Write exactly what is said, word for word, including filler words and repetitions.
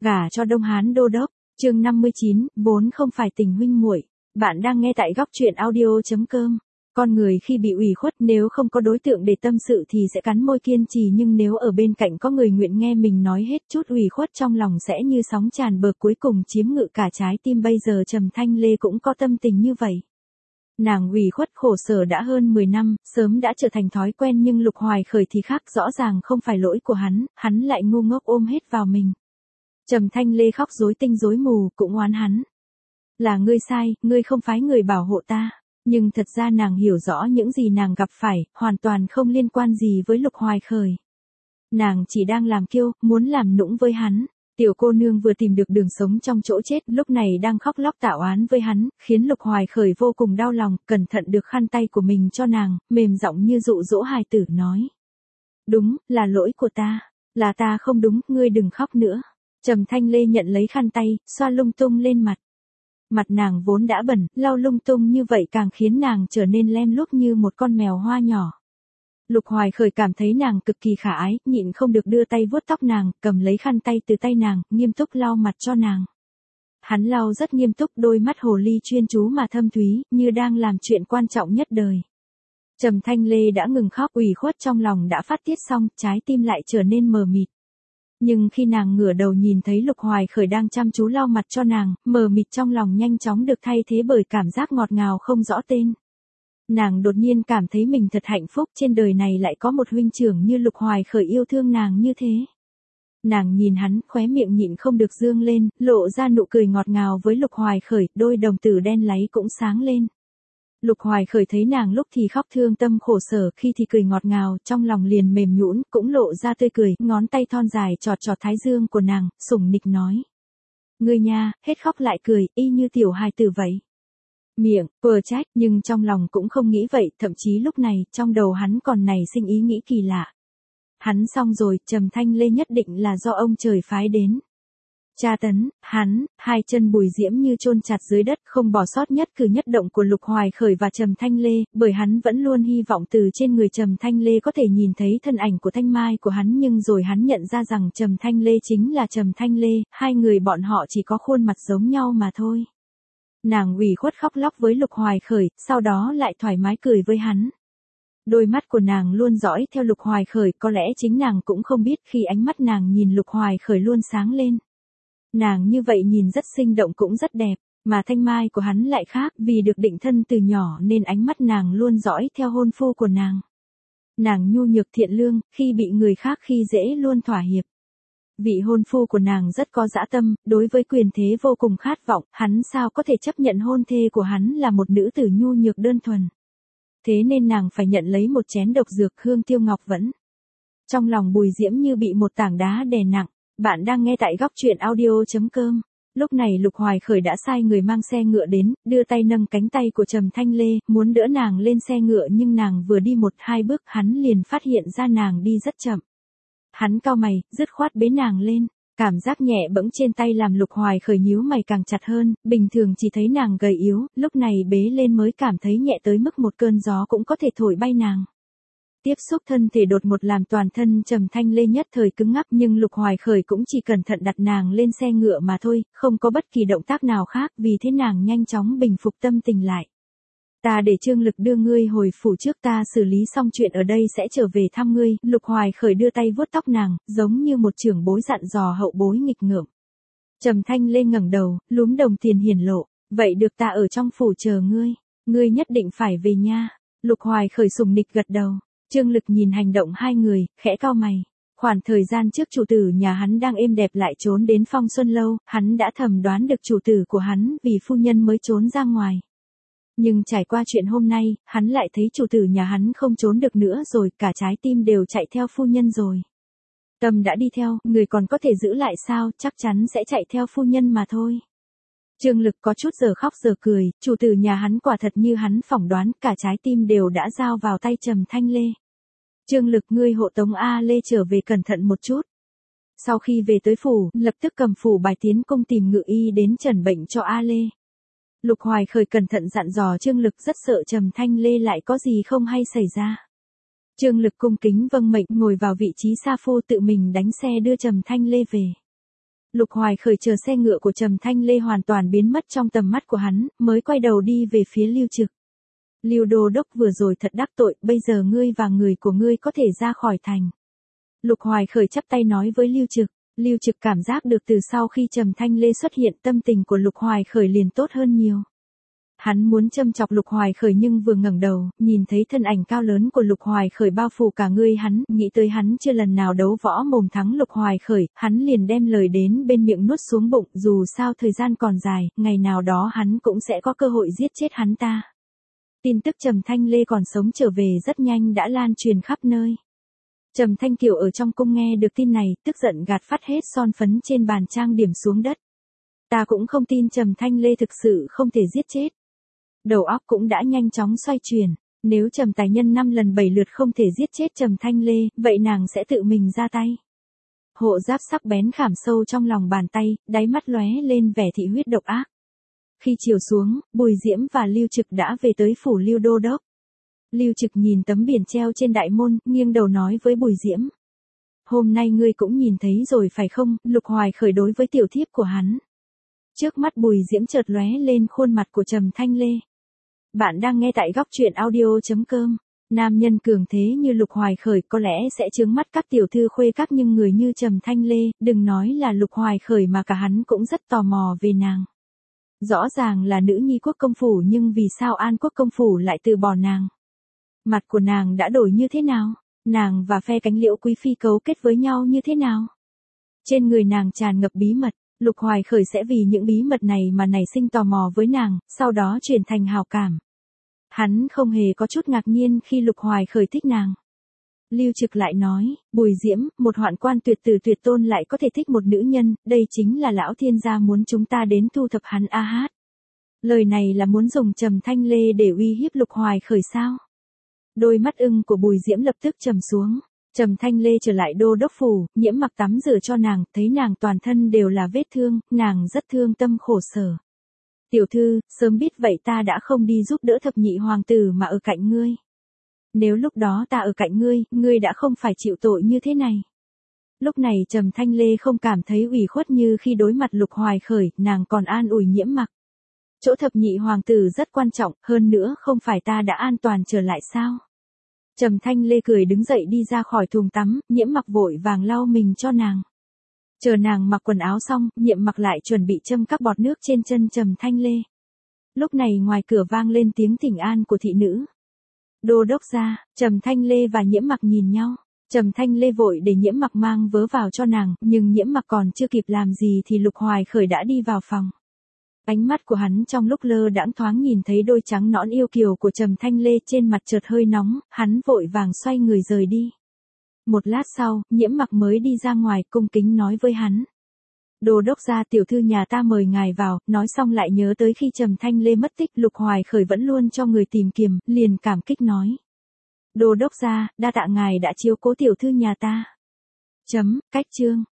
Gả cho Đông Hán đô đốc, chương năm mươi chín, vốn không phải tình huynh muội. Bạn đang nghe tại góc truyện audio chấm com. Con người khi bị ủy khuất nếu không có đối tượng để tâm sự thì sẽ cắn môi kiên trì, nhưng nếu ở bên cạnh có người nguyện nghe mình nói hết, chút ủy khuất trong lòng sẽ như sóng tràn bờ cuối cùng chiếm ngự cả trái tim. Bây giờ Trầm Thanh Lê cũng có tâm tình như vậy. Nàng ủy khuất khổ sở đã hơn mười năm, sớm đã trở thành thói quen, nhưng Lục Hoài Khởi thì khác, rõ ràng không phải lỗi của hắn, hắn lại ngu ngốc ôm hết vào mình. Trầm Thanh Lê khóc rối tinh rối mù, cũng oán hắn. Là ngươi sai, ngươi không phái người bảo hộ ta. Nhưng thật ra nàng hiểu rõ những gì nàng gặp phải, hoàn toàn không liên quan gì với Lục Hoài Khởi. Nàng chỉ đang làm kiêu, muốn làm nũng với hắn. Tiểu cô nương vừa tìm được đường sống trong chỗ chết, lúc này đang khóc lóc tạo oán với hắn, khiến Lục Hoài Khởi vô cùng đau lòng, cẩn thận được khăn tay của mình cho nàng, mềm giọng như dụ dỗ hài tử nói. Đúng, là lỗi của ta, là ta không đúng, ngươi đừng khóc nữa. Trầm Thanh Lê nhận lấy khăn tay, xoa lung tung lên mặt. Mặt nàng vốn đã bẩn, lau lung tung như vậy càng khiến nàng trở nên lem luốc như một con mèo hoa nhỏ. Lục Hoài Khởi cảm thấy nàng cực kỳ khả ái, nhịn không được đưa tay vuốt tóc nàng, cầm lấy khăn tay từ tay nàng, nghiêm túc lau mặt cho nàng. Hắn lau rất nghiêm túc, đôi mắt hồ ly chuyên chú mà thâm thúy, như đang làm chuyện quan trọng nhất đời. Trầm Thanh Lê đã ngừng khóc, ủy khuất trong lòng đã phát tiết xong, trái tim lại trở nên mờ mịt. Nhưng khi nàng ngửa đầu nhìn thấy Lục Hoài Khởi đang chăm chú lau mặt cho nàng, mờ mịt trong lòng nhanh chóng được thay thế bởi cảm giác ngọt ngào không rõ tên. Nàng đột nhiên cảm thấy mình thật hạnh phúc, trên đời này lại có một huynh trưởng như Lục Hoài Khởi yêu thương nàng như thế. Nàng nhìn hắn, khóe miệng nhịn không được dương lên, lộ ra nụ cười ngọt ngào với Lục Hoài Khởi, đôi đồng tử đen láy cũng sáng lên. Lục Hoài Khởi thấy nàng lúc thì khóc thương tâm khổ sở, khi thì cười ngọt ngào, trong lòng liền mềm nhũn, cũng lộ ra tươi cười, ngón tay thon dài chọt chọt thái dương của nàng, sủng nịch nói. Ngươi nha, hết khóc lại cười, y như tiểu hài tử vậy. Miệng, vừa trách, nhưng trong lòng cũng không nghĩ vậy, thậm chí lúc này, trong đầu hắn còn nảy sinh ý nghĩ kỳ lạ. Hắn xong rồi, Trầm Thanh Lê nhất định là do ông trời phái đến. Tra tấn, hắn, hai chân Bùi Diễm như chôn chặt dưới đất, không bỏ sót nhất cử nhất động của Lục Hoài Khởi và Trầm Thanh Lê, bởi hắn vẫn luôn hy vọng từ trên người Trầm Thanh Lê có thể nhìn thấy thân ảnh của Thanh Mai của hắn, nhưng rồi hắn nhận ra rằng Trầm Thanh Lê chính là Trầm Thanh Lê, hai người bọn họ chỉ có khuôn mặt giống nhau mà thôi. Nàng ủy khuất khóc lóc với Lục Hoài Khởi, sau đó lại thoải mái cười với hắn. Đôi mắt của nàng luôn dõi theo Lục Hoài Khởi, có lẽ chính nàng cũng không biết khi ánh mắt nàng nhìn Lục Hoài Khởi luôn sáng lên. Nàng như vậy nhìn rất sinh động cũng rất đẹp, mà Thanh Mai của hắn lại khác, vì được định thân từ nhỏ nên ánh mắt nàng luôn dõi theo hôn phu của nàng. Nàng nhu nhược thiện lương, khi bị người khác khi dễ luôn thỏa hiệp. Vị hôn phu của nàng rất có dã tâm, đối với quyền thế vô cùng khát vọng, hắn sao có thể chấp nhận hôn thê của hắn là một nữ tử nhu nhược đơn thuần. Thế nên nàng phải nhận lấy một chén độc dược hương tiêu ngọc vẫn. Trong lòng Bùi Diễm như bị một tảng đá đè nặng. Bạn đang nghe tại góc truyện audio chấm com. Lúc này Lục Hoài Khởi đã sai người mang xe ngựa đến, đưa tay nâng cánh tay của Trầm Thanh Lê, muốn đỡ nàng lên xe ngựa, nhưng nàng vừa đi một hai bước hắn liền phát hiện ra nàng đi rất chậm. Hắn cau mày, dứt khoát bế nàng lên. Cảm giác nhẹ bẫng trên tay làm Lục Hoài Khởi nhíu mày càng chặt hơn, bình thường chỉ thấy nàng gầy yếu, lúc này bế lên mới cảm thấy nhẹ tới mức một cơn gió cũng có thể thổi bay nàng. Tiếp xúc thân thể đột ngột làm toàn thân Trầm Thanh Lê nhất thời cứng ngắc, nhưng Lục Hoài Khởi cũng chỉ cẩn thận đặt nàng lên xe ngựa mà thôi, không có bất kỳ động tác nào khác, vì thế nàng nhanh chóng bình phục tâm tình lại. Ta để Trương Lực đưa ngươi hồi phủ trước, ta xử lý xong chuyện ở đây sẽ trở về thăm ngươi. Lục Hoài Khởi đưa tay vuốt tóc nàng, giống như một trưởng bối dặn dò hậu bối nghịch ngợm. Trầm Thanh Lê ngẩng đầu, lúm đồng tiền hiển lộ, vậy được, ta ở trong phủ chờ ngươi, ngươi nhất định phải về nha. Lục Hoài Khởi sùng nịch gật đầu. Trương Lực nhìn hành động hai người, khẽ cau mày. Khoảng thời gian trước chủ tử nhà hắn đang êm đẹp lại trốn đến Phong Xuân Lâu, hắn đã thầm đoán được chủ tử của hắn vì phu nhân mới trốn ra ngoài. Nhưng trải qua chuyện hôm nay, hắn lại thấy chủ tử nhà hắn không trốn được nữa rồi, cả trái tim đều chạy theo phu nhân rồi. Tâm đã đi theo, người còn có thể giữ lại sao, chắc chắn sẽ chạy theo phu nhân mà thôi. Trương Lực có chút giờ khóc giờ cười, chủ tử nhà hắn quả thật như hắn phỏng đoán, cả trái tim đều đã giao vào tay Trầm Thanh Lê. Trương Lực, ngươi hộ tống A Lê trở về cẩn thận một chút. Sau khi về tới phủ, lập tức cầm phủ bài tiến cung tìm ngự y đến chẩn bệnh cho A Lê. Lục Hoài Khởi cẩn thận dặn dò Trương Lực, rất sợ Trầm Thanh Lê lại có gì không hay xảy ra. Trương Lực cung kính vâng mệnh, ngồi vào vị trí sa phu tự mình đánh xe đưa Trầm Thanh Lê về. Lục Hoài Khởi chờ xe ngựa của Trầm Thanh Lê hoàn toàn biến mất trong tầm mắt của hắn, mới quay đầu đi về phía Lưu Trực. Lưu Đô Đốc vừa rồi thật đắc tội, bây giờ ngươi và người của ngươi có thể ra khỏi thành. Lục Hoài Khởi chắp tay nói với Lưu Trực. Lưu Trực cảm giác được từ sau khi Trầm Thanh Lê xuất hiện, tâm tình của Lục Hoài Khởi liền tốt hơn nhiều. Hắn muốn châm chọc Lục Hoài Khởi nhưng vừa ngẩng đầu, nhìn thấy thân ảnh cao lớn của Lục Hoài Khởi bao phủ cả người hắn, nghĩ tới hắn chưa lần nào đấu võ mồm thắng Lục Hoài Khởi, hắn liền đem lời đến bên miệng nuốt xuống bụng, dù sao thời gian còn dài, ngày nào đó hắn cũng sẽ có cơ hội giết chết hắn ta. Tin tức Trầm Thanh Lê còn sống trở về rất nhanh đã lan truyền khắp nơi. Trầm Thanh Kiều ở trong cung nghe được tin này, tức giận gạt phát hết son phấn trên bàn trang điểm xuống đất. Ta cũng không tin Trầm Thanh Lê thực sự không thể giết chết. Đầu óc cũng đã nhanh chóng xoay chuyển, nếu Trầm Tài Nhân năm lần bảy lượt không thể giết chết Trầm Thanh Lê, vậy nàng sẽ tự mình ra tay. Hộ giáp sắc bén khảm sâu trong lòng bàn tay, đáy mắt lóe lên vẻ thị huyết độc ác. Khi chiều xuống, Bùi Diễm và Lưu Trực đã về tới phủ Lưu Đô Đốc. Lưu Trực nhìn tấm biển treo trên đại môn, nghiêng đầu nói với Bùi Diễm. Hôm nay ngươi cũng nhìn thấy rồi phải không, Lục Hoài Khởi đối với tiểu thiếp của hắn. Trước mắt Bùi Diễm chợt lóe lên khuôn mặt của Trầm Thanh Lê. Bạn đang nghe tại góc truyện audio chấm com. Nam nhân cường thế như Lục Hoài Khởi có lẽ sẽ chướng mắt các tiểu thư khuê các, nhưng người như Trầm Thanh Lê, đừng nói là Lục Hoài Khởi mà cả hắn cũng rất tò mò về nàng. Rõ ràng là nữ nhi quốc công phủ nhưng vì sao An quốc công phủ lại từ bỏ nàng? Mặt của nàng đã đổi như thế nào? Nàng và phe cánh liễu quý phi cấu kết với nhau như thế nào? Trên người nàng tràn ngập bí mật, Lục Hoài Khởi sẽ vì những bí mật này mà nảy sinh tò mò với nàng, sau đó chuyển thành hào cảm. Hắn không hề có chút ngạc nhiên khi Lục Hoài Khởi thích nàng. Lưu Trực lại nói, Bùi Diễm, một hoạn quan tuyệt tử tuyệt tôn lại có thể thích một nữ nhân, đây chính là lão thiên gia muốn chúng ta đến thu thập hắn a hát. Lời này là muốn dùng Trầm Thanh Lê để uy hiếp Lục Hoài Khởi sao? Đôi mắt ưng của Bùi Diễm lập tức trầm xuống. Trầm Thanh Lê trở lại đô đốc phủ, Nhiễm Mặc tắm rửa cho nàng, thấy nàng toàn thân đều là vết thương, nàng rất thương tâm khổ sở. Tiểu thư, sớm biết vậy ta đã không đi giúp đỡ thập nhị hoàng tử mà ở cạnh ngươi. Nếu lúc đó ta ở cạnh ngươi, ngươi đã không phải chịu tội như thế này. Lúc này Trầm Thanh Lê không cảm thấy ủy khuất như khi đối mặt Lục Hoài Khởi, nàng còn an ủi Nhiễm Mặc. Chỗ thập nhị hoàng tử rất quan trọng, hơn nữa không phải ta đã an toàn trở lại sao? Trầm Thanh Lê cười đứng dậy đi ra khỏi thùng tắm, Nhiễm Mặc vội vàng lau mình cho nàng. Chờ nàng mặc quần áo xong, Nhiễm Mặc lại chuẩn bị châm các bọt nước trên chân Trầm Thanh Lê. Lúc này ngoài cửa vang lên tiếng thỉnh an của thị nữ. Đô đốc ra, Trầm Thanh Lê và Nhiễm Mặc nhìn nhau. Trầm Thanh Lê vội để Nhiễm Mặc mang vớ vào cho nàng, nhưng Nhiễm Mặc còn chưa kịp làm gì thì Lục Hoài Khởi đã đi vào phòng. Ánh mắt của hắn trong lúc lơ đãng thoáng nhìn thấy đôi trắng nõn yêu kiều của Trầm Thanh Lê, trên mặt chợt hơi nóng, hắn vội vàng xoay người rời đi. Một lát sau, Nhiễm Mặc mới đi ra ngoài cung kính nói với hắn. Đô đốc gia, tiểu thư nhà ta mời ngài vào, nói xong lại nhớ tới khi Trầm Thanh Lê mất tích Lục Hoài Khởi vẫn luôn cho người tìm kiếm, liền cảm kích nói. Đô đốc gia, đa tạ ngài đã chiếu cố tiểu thư nhà ta. Chấm, cách chương.